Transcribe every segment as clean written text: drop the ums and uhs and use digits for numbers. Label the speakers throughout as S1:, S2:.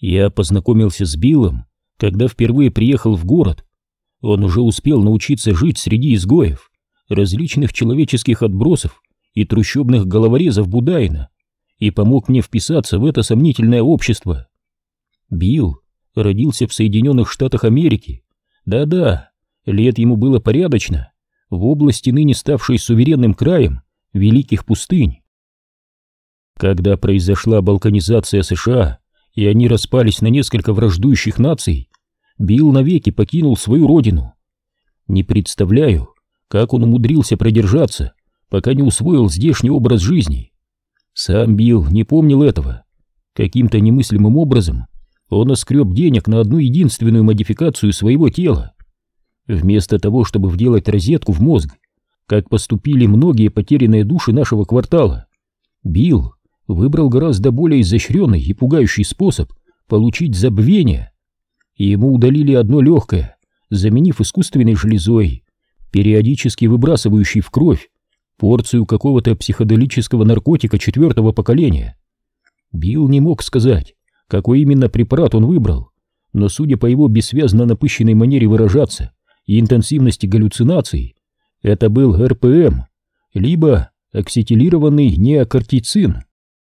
S1: Я познакомился с Биллом, когда впервые приехал в город. Он уже успел научиться жить среди изгоев, различных человеческих отбросов и трущобных головорезов Будаина, и помог мне вписаться в это сомнительное общество. Билл родился в Соединенных Штатах Америки. Да-да, лет ему было порядочно, в области, ныне ставшей суверенным краем Великих пустынь. Когда произошла балканизация США, и они распались на несколько враждующих наций, Билл навеки покинул свою родину. Не представляю, как он умудрился продержаться, пока не усвоил здешний образ жизни. Сам Билл не помнил этого. Каким-то немыслимым образом он оскреб денег на одну единственную модификацию своего тела. Вместо того, чтобы вделать розетку в мозг, как поступили многие потерянные души нашего квартала, Билл выбрал гораздо более изощренный и пугающий способ получить забвение. Ему удалили одно легкое, заменив искусственной железой, периодически выбрасывающей в кровь порцию какого-то психоделического наркотика 4-го поколения. Билл не мог сказать, какой именно препарат он выбрал, но судя по его бессвязно напыщенной манере выражаться и интенсивности галлюцинаций, это был РПМ, либо аксетилированный неокортицин.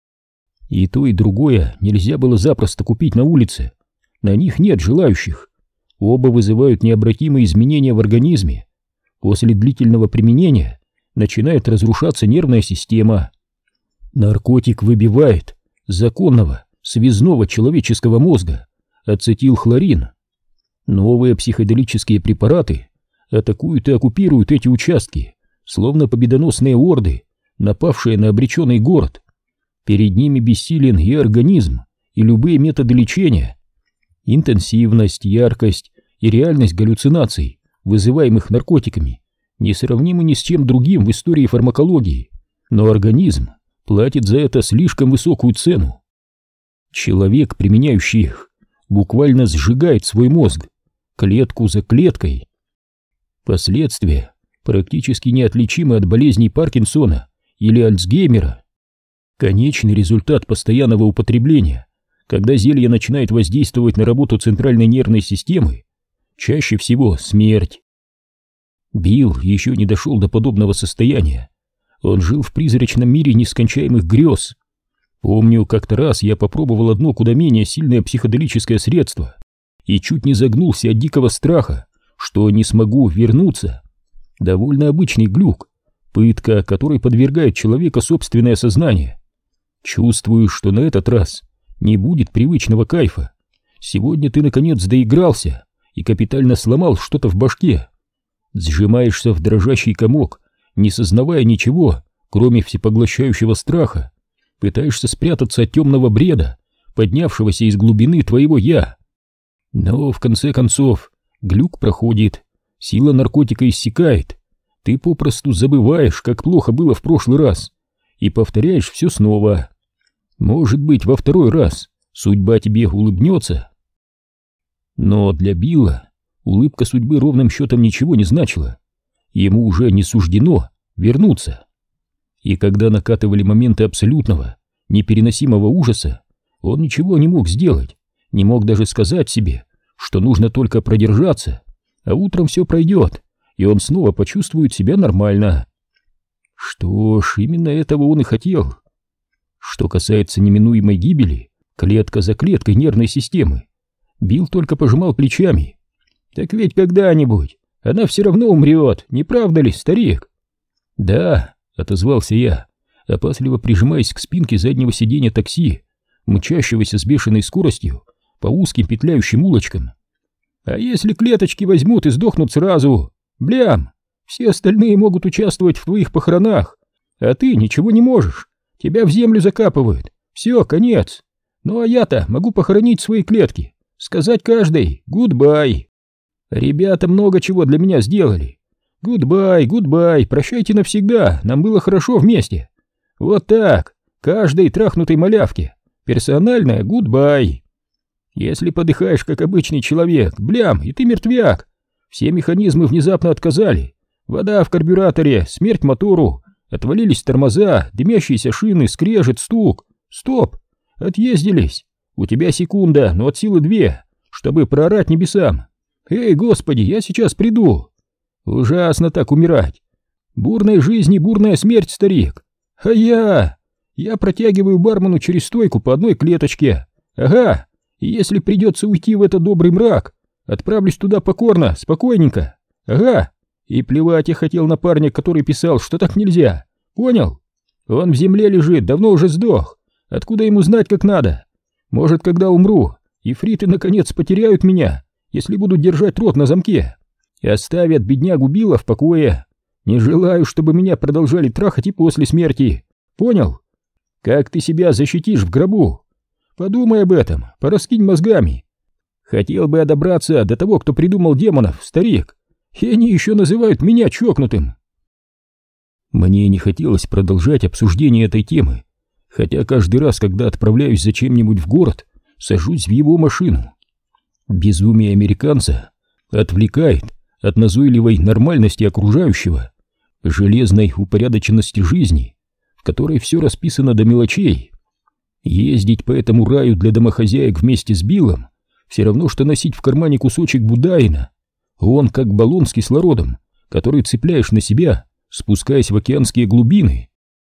S1: И то, и другое нельзя было запросто купить на улице. На них нет желающих. Оба вызывают необратимые изменения в организме. После длительного применения начинает разрушаться нервная система. Наркотик выбивает законного связного человеческого мозга ацетилхлорин. Новые психоделические препараты атакуют и оккупируют эти участки, словно победоносные орды, напавшие на обреченный город. Перед ними бессилен и организм, и любые методы лечения. Интенсивность, яркость и реальность галлюцинаций, вызываемых наркотиками, несравнимы ни с чем другим в истории фармакологии, но организм платит за это слишком высокую цену. Человек, применяющий их, буквально сжигает свой мозг, клетку за клеткой. Последствия практически неотличимы от болезней Паркинсона или Альцгеймера. Конечный результат постоянного употребления, когда зелье начинает воздействовать на работу центральной нервной системы, чаще всего смерть. Билл еще не дошел до подобного состояния. Он жил в призрачном мире нескончаемых грез. Помню, как-то раз я попробовал одно куда менее сильное психоделическое средство и чуть не загнулся от дикого страха, что не смогу вернуться. Довольно обычный глюк, пытка, которой подвергает человека собственное сознание. Чувствую, что на этот раз не будет привычного кайфа. Сегодня ты наконец доигрался и капитально сломал что-то в башке. Сжимаешься в дрожащий комок, не сознавая ничего, кроме всепоглощающего страха. Пытаешься спрятаться от темного бреда, поднявшегося из глубины твоего «я». Но в конце концов глюк проходит, сила наркотика иссякает, ты попросту забываешь, как плохо было в прошлый раз, и повторяешь все снова. Может быть, во второй раз судьба тебе улыбнется. Но для Билла улыбка судьбы ровным счетом ничего не значила. Ему уже не суждено вернуться. И когда накатывали моменты абсолютного, непереносимого ужаса, он ничего не мог сделать, не мог даже сказать себе, что нужно только продержаться, а утром все пройдет, и он снова почувствует себя нормально. Что ж, именно этого он и хотел. Что касается неминуемой гибели, клетка за клеткой нервной системы, Билл только пожимал плечами. Так ведь когда-нибудь она все равно умрет, не правда ли, старик? Да, отозвался я, опасливо прижимаясь к спинке заднего сиденья такси, мчащегося с бешеной скоростью по узким петляющим улочкам. А если клеточки возьмут и сдохнут сразу? Блям! Все остальные могут участвовать в твоих похоронах, а ты ничего не можешь. Тебя в землю закапывают. Все, конец. Ну а я-то могу похоронить свои клетки, сказать каждой «гудбай». Ребята много чего для меня сделали. Гудбай, гудбай, прощайте навсегда, нам было хорошо вместе. Вот так, каждой трахнутой малявке персональное гудбай. Если подыхаешь как обычный человек, блям, и ты мертвяк. Все механизмы внезапно отказали. Вода в карбюраторе, смерть мотору, отвалились тормоза, дымящиеся шины, скрежет, стук. Стоп, отъездились. У тебя секунда, но от силы 2, чтобы проорать небесам: «Эй, Господи, я сейчас приду!» Ужасно так умирать. Бурной жизни, бурная смерть, старик. А я протягиваю бармену через стойку по одной клеточке. Ага, и если придется уйти в этот добрый мрак, отправлюсь туда покорно, спокойненько. Ага, и плевать я хотел на парня, который писал, что так нельзя. Понял? Он в земле лежит, давно уже сдох. Откуда ему знать, как надо? Может, когда умру, ифриты наконец потеряют меня, если будут держать рот на замке, и оставят беднягу Билла в покое. Не желаю, чтобы меня продолжали трахать и после смерти. Понял? Как ты себя защитишь в гробу? Подумай об этом, пораскинь мозгами. Хотел бы я добраться до того, кто придумал демонов, старик, и они еще называют меня чокнутым. Мне не хотелось продолжать обсуждение этой темы, хотя каждый раз, когда отправляюсь зачем-нибудь в город, сажусь в его машину. Безумие американца отвлекает от назойливой нормальности окружающего, железной упорядоченности жизни, в которой все расписано до мелочей. Ездить по этому раю для домохозяек вместе с Биллом все равно, что носить в кармане кусочек будаина. Он как баллон с кислородом, который цепляешь на себя, спускаясь в океанские глубины.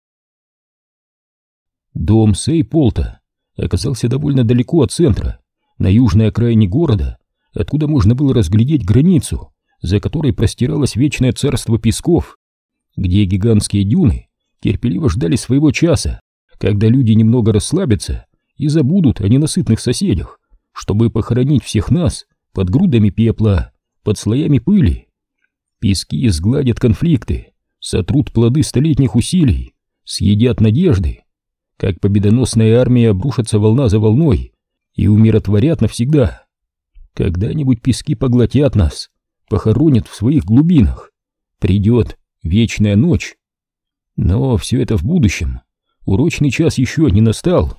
S1: Дом Сейполта оказался довольно далеко от центра, на южной окраине города, откуда можно было разглядеть границу, за которой простиралось вечное царство песков, где гигантские дюны терпеливо ждали своего часа, когда люди немного расслабятся и забудут о ненасытных соседях, чтобы похоронить всех нас под грудами пепла, под слоями пыли. Пески сгладят конфликты, сотрут плоды столетних усилий, съедят надежды. Как победоносная армия обрушатся волна за волной и умиротворят навсегда. Когда-нибудь пески поглотят нас, похоронят в своих глубинах. Придет вечная ночь. Но все это в будущем. Урочный час еще не настал.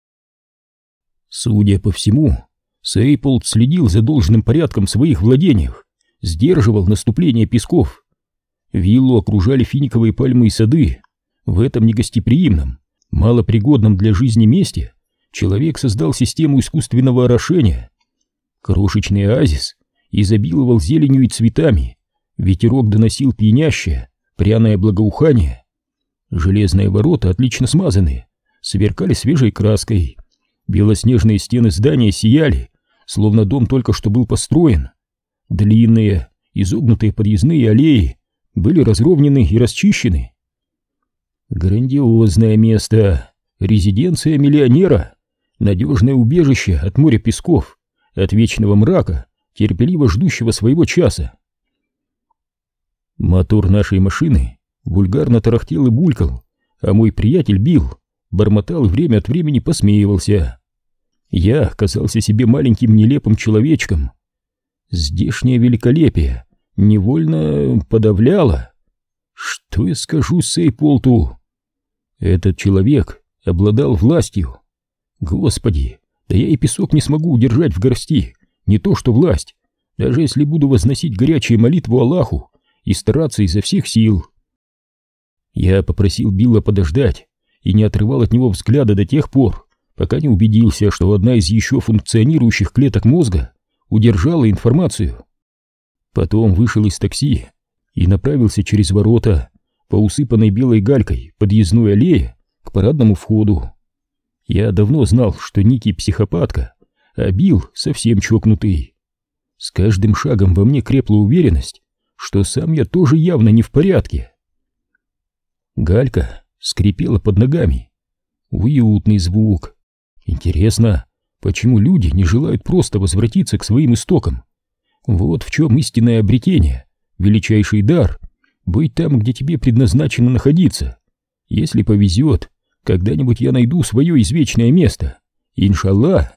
S1: Судя по всему, Сейполт следил за должным порядком в своих владениях, сдерживал наступление песков. Виллу окружали финиковые пальмы и сады. В этом негостеприимном, малопригодном для жизни месте человек создал систему искусственного орошения. Крошечный оазис изобиловал зеленью и цветами, ветерок доносил пьянящее, пряное благоухание. Железные ворота, отлично смазанные, сверкали свежей краской. Белоснежные стены здания сияли, словно дом только что был построен. Длинные, изогнутые подъездные аллеи были разровнены и расчищены. Грандиозное место, резиденция миллионера, надежное убежище от моря песков, от вечного мрака, терпеливо ждущего своего часа. Мотор нашей машины вульгарно тарахтел и булькал, а мой приятель Билл бормотал и время от времени посмеивался. Я казался себе маленьким нелепым человечком. Здешнее великолепие невольно подавляло. Что я скажу Сейполту? Этот человек обладал властью. Господи, да я и песок не смогу удержать в горсти, не то что власть, даже если буду возносить горячие молитву Аллаху и стараться изо всех сил. Я попросил Билла подождать и не отрывал от него взгляда до тех пор, пока не убедился, что одна из еще функционирующих клеток мозга удержала информацию. Потом вышел из такси и направился через ворота по усыпанной белой галькой подъездной аллее к парадному входу. Я давно знал, что Ники психопатка, а Билл совсем чокнутый. С каждым шагом во мне крепла уверенность, что сам я тоже явно не в порядке. Галька скрипела под ногами. Уютный звук. Интересно, почему люди не желают просто возвратиться к своим истокам? Вот в чем истинное обретение, величайший дар — быть там, где тебе предназначено находиться. Если повезет, когда-нибудь я найду свое извечное место. Иншаллах.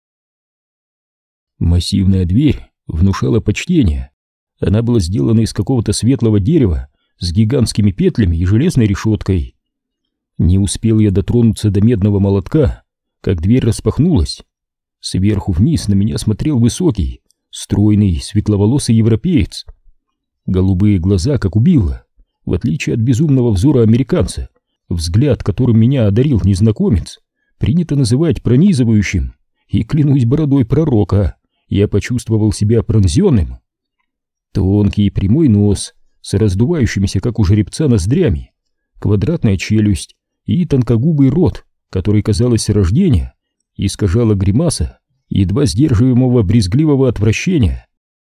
S1: Массивная дверь внушала почтение. Она была сделана из какого-то светлого дерева с гигантскими петлями и железной решеткой. Не успел я дотронуться до медного молотка, как дверь распахнулась. Сверху вниз на меня смотрел высокий, стройный, светловолосый европеец. Голубые глаза, как у Билла, в отличие от безумного взора американца, взгляд, которым меня одарил незнакомец, принято называть пронизывающим и, клянусь бородой пророка, я почувствовал себя пронзенным. Тонкий прямой нос с раздувающимися, как у жеребца, ноздрями, квадратная челюсть и тонкогубый рот, который, казалось, с рождения искажала гримаса едва сдерживаемого брезгливого отвращения.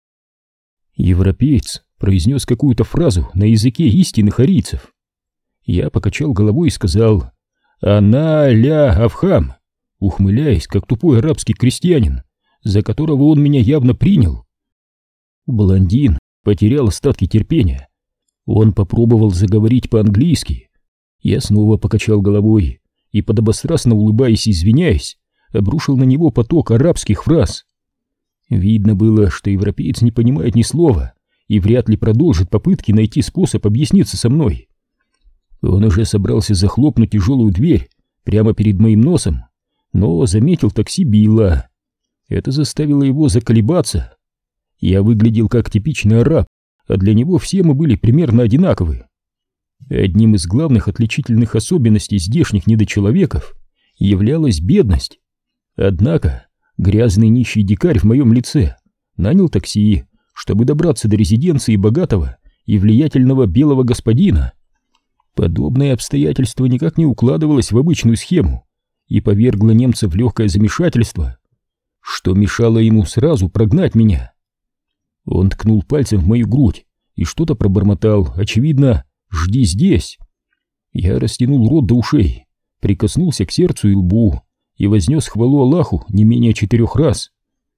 S1: Европеец произнес какую-то фразу на языке истинных арийцев. Я покачал головой и сказал «Ана ля Авхам», ухмыляясь, как тупой арабский крестьянин, за которого он меня явно принял. Блондин потерял остатки терпения. Он попробовал заговорить по-английски. Я снова покачал головой и, подобострастно улыбаясь и извиняясь, обрушил на него поток арабских фраз. Видно было, что европеец не понимает ни слова и вряд ли продолжит попытки найти способ объясниться со мной. Он уже собрался захлопнуть тяжелую дверь прямо перед моим носом, но заметил такси Билла. Это заставило его заколебаться. Я выглядел как типичный араб, а для него все мы были примерно одинаковы. Одним из главных отличительных особенностей здешних недочеловеков являлась бедность. Однако грязный нищий дикарь в моем лице нанял такси, чтобы добраться до резиденции богатого и влиятельного белого господина. Подобное обстоятельство никак не укладывалось в обычную схему и повергло немца в легкое замешательство, что мешало ему сразу прогнать меня. Он ткнул пальцем в мою грудь и что-то пробормотал, очевидно, «Жди здесь». Я растянул рот до ушей, прикоснулся к сердцу и лбу и вознес хвалу Аллаху не менее 4 раз.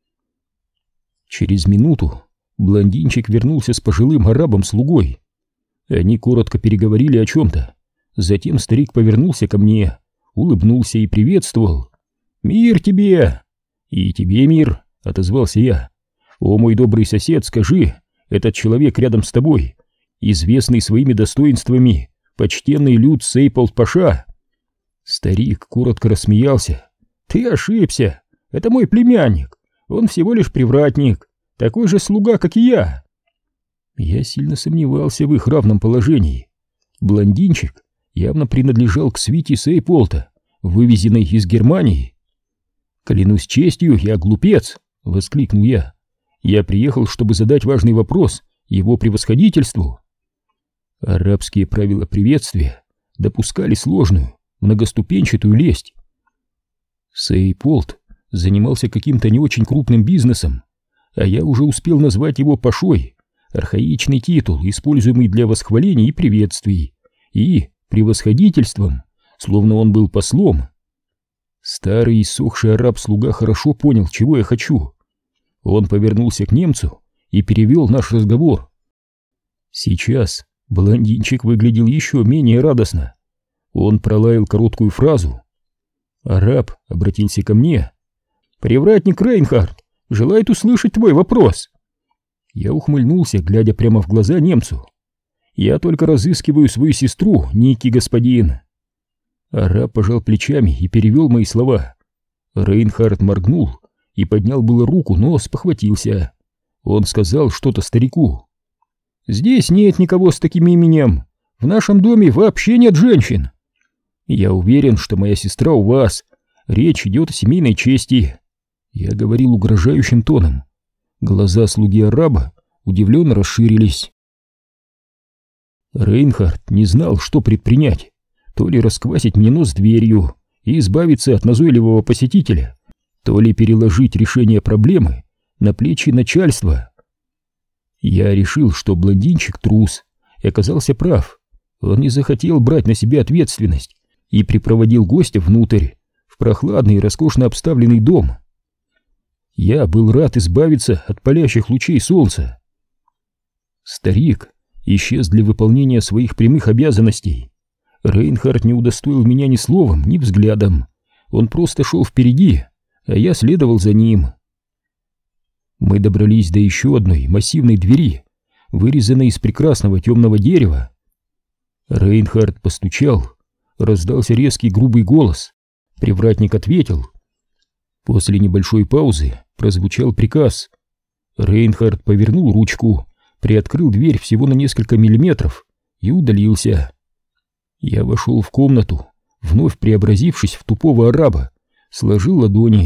S1: Через минуту блондинчик вернулся с пожилым арабом-слугой. Они коротко переговорили о чем-то. Затем старик повернулся ко мне, улыбнулся и приветствовал. «Мир тебе!» «И тебе мир!» — отозвался я. «О, мой добрый сосед, скажи, этот человек рядом с тобой, известный своими достоинствами, почтенный Люд Сейполт-паша». Старик коротко рассмеялся. «Ты ошибся, это мой племянник, он всего лишь привратник, такой же слуга, как и я». Я сильно сомневался в их равном положении. Блондинчик явно принадлежал к свите Сейполта, вывезенной из Германии. «Клянусь честью, я глупец!» — воскликнул я. «Я приехал, чтобы задать важный вопрос его превосходительству». Арабские правила приветствия допускали сложную, многоступенчатую лесть. Сейполт занимался каким-то не очень крупным бизнесом, а я уже успел назвать его пашой, архаичный титул, используемый для восхваления и приветствий, и превосходительством, словно он был послом. Старый иссохший араб-слуга хорошо понял, чего я хочу. Он повернулся к немцу и перевел наш разговор. Сейчас блондинчик выглядел еще менее радостно. Он пролаял короткую фразу. Араб обратился ко мне. «Привратник Рейнхард желает услышать твой вопрос». Я ухмыльнулся, глядя прямо в глаза немцу. «Я только разыскиваю свою сестру, некий господин». Араб пожал плечами и перевел мои слова. Рейнхард моргнул и поднял было руку, но спохватился. Он сказал что-то старику. «Здесь нет никого с таким именем. В нашем доме вообще нет женщин». «Я уверен, что моя сестра у вас. Речь идет о семейной чести». Я говорил угрожающим тоном. Глаза слуги араба удивленно расширились. Рейнхард не знал, что предпринять. То ли расквасить мне нос дверью и избавиться от назойливого посетителя, то ли переложить решение проблемы на плечи начальства. Я решил, что блондинчик трус, и оказался прав. Он не захотел брать на себя ответственность и припроводил гостя внутрь, в прохладный и роскошно обставленный дом. Я был рад избавиться от палящих лучей солнца. Старик исчез для выполнения своих прямых обязанностей. Рейнхард не удостоил меня ни словом, ни взглядом. Он просто шел впереди, а я следовал за ним. Мы добрались до еще одной массивной двери, вырезанной из прекрасного темного дерева. Рейнхард постучал, раздался резкий грубый голос. Привратник ответил. После небольшой паузы прозвучал приказ. Рейнхард повернул ручку, приоткрыл дверь всего на несколько миллиметров и удалился. Я вошел в комнату, вновь преобразившись в тупого араба, сложил ладони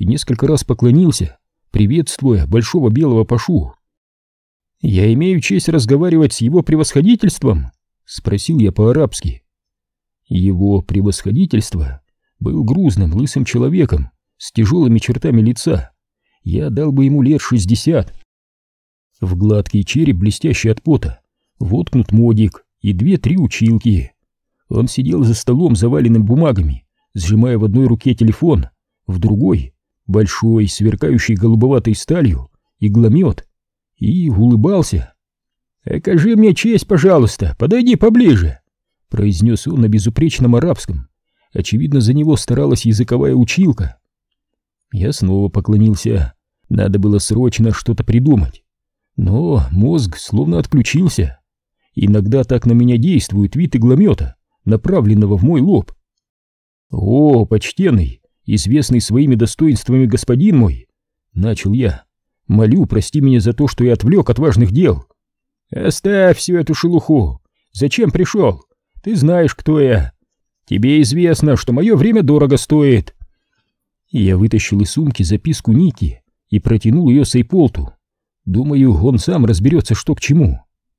S1: и несколько раз поклонился, приветствуя большого белого пашу. «Я имею честь разговаривать с его превосходительством?» — спросил я по-арабски. Его превосходительство был грузным, лысым человеком с тяжелыми чертами лица. Я дал бы ему лет 60. В гладкий череп, блестящий от пота, воткнут модик и 2-3 училки. Он сидел за столом, заваленным бумагами, сжимая в одной руке телефон, в другой — большой, сверкающий голубоватой сталью, игломет, и улыбался. «Окажи мне честь, пожалуйста, подойди поближе», — произнес он на безупречном арабском. Очевидно, за него старалась языковая училка. Я снова поклонился. Надо было срочно что-то придумать. Но мозг словно отключился. Иногда так на меня действует вид игломета, направленного в мой лоб. «О, почтенный, известный своими достоинствами господин мой», — начал я, — «молю, прости меня за то, что я отвлек от важных дел». «Оставь всю эту шелуху. Зачем пришел? Ты знаешь, кто я. Тебе известно, что мое время дорого стоит». Я вытащил из сумки записку Ники и протянул ее Сейполту. Думаю, он сам разберется, что к чему.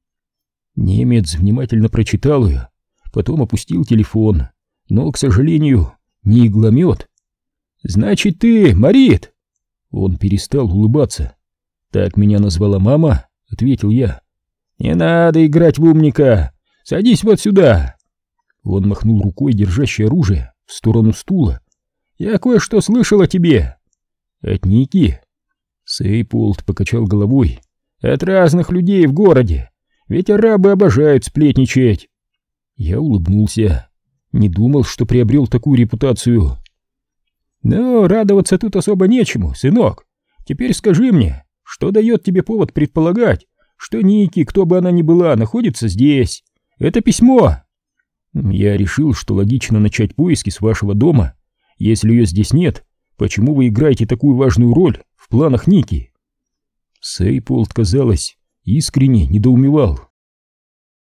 S1: Немец внимательно прочитал ее, потом опустил телефон, но, к сожалению, не игломет. «Значит, ты Марит?» Он перестал улыбаться. «Так меня назвала мама», — ответил я. «Не надо играть в умника. Садись вот сюда». Он махнул рукой, держащей оружие, в сторону стула. «Я кое-что слышал о тебе». «От Ники?» Сейполт покачал головой. «От разных людей в городе. Ведь арабы обожают сплетничать». Я улыбнулся. Не думал, что приобрел такую репутацию. «Но радоваться тут особо нечему, сынок. Теперь скажи мне, что дает тебе повод предполагать, что Ники, кто бы она ни была, находится здесь? Это письмо». «Я решил, что логично начать поиски с вашего дома. Если ее здесь нет, почему вы играете такую важную роль в планах Ники?» Сейполт, казалось, искренне недоумевал.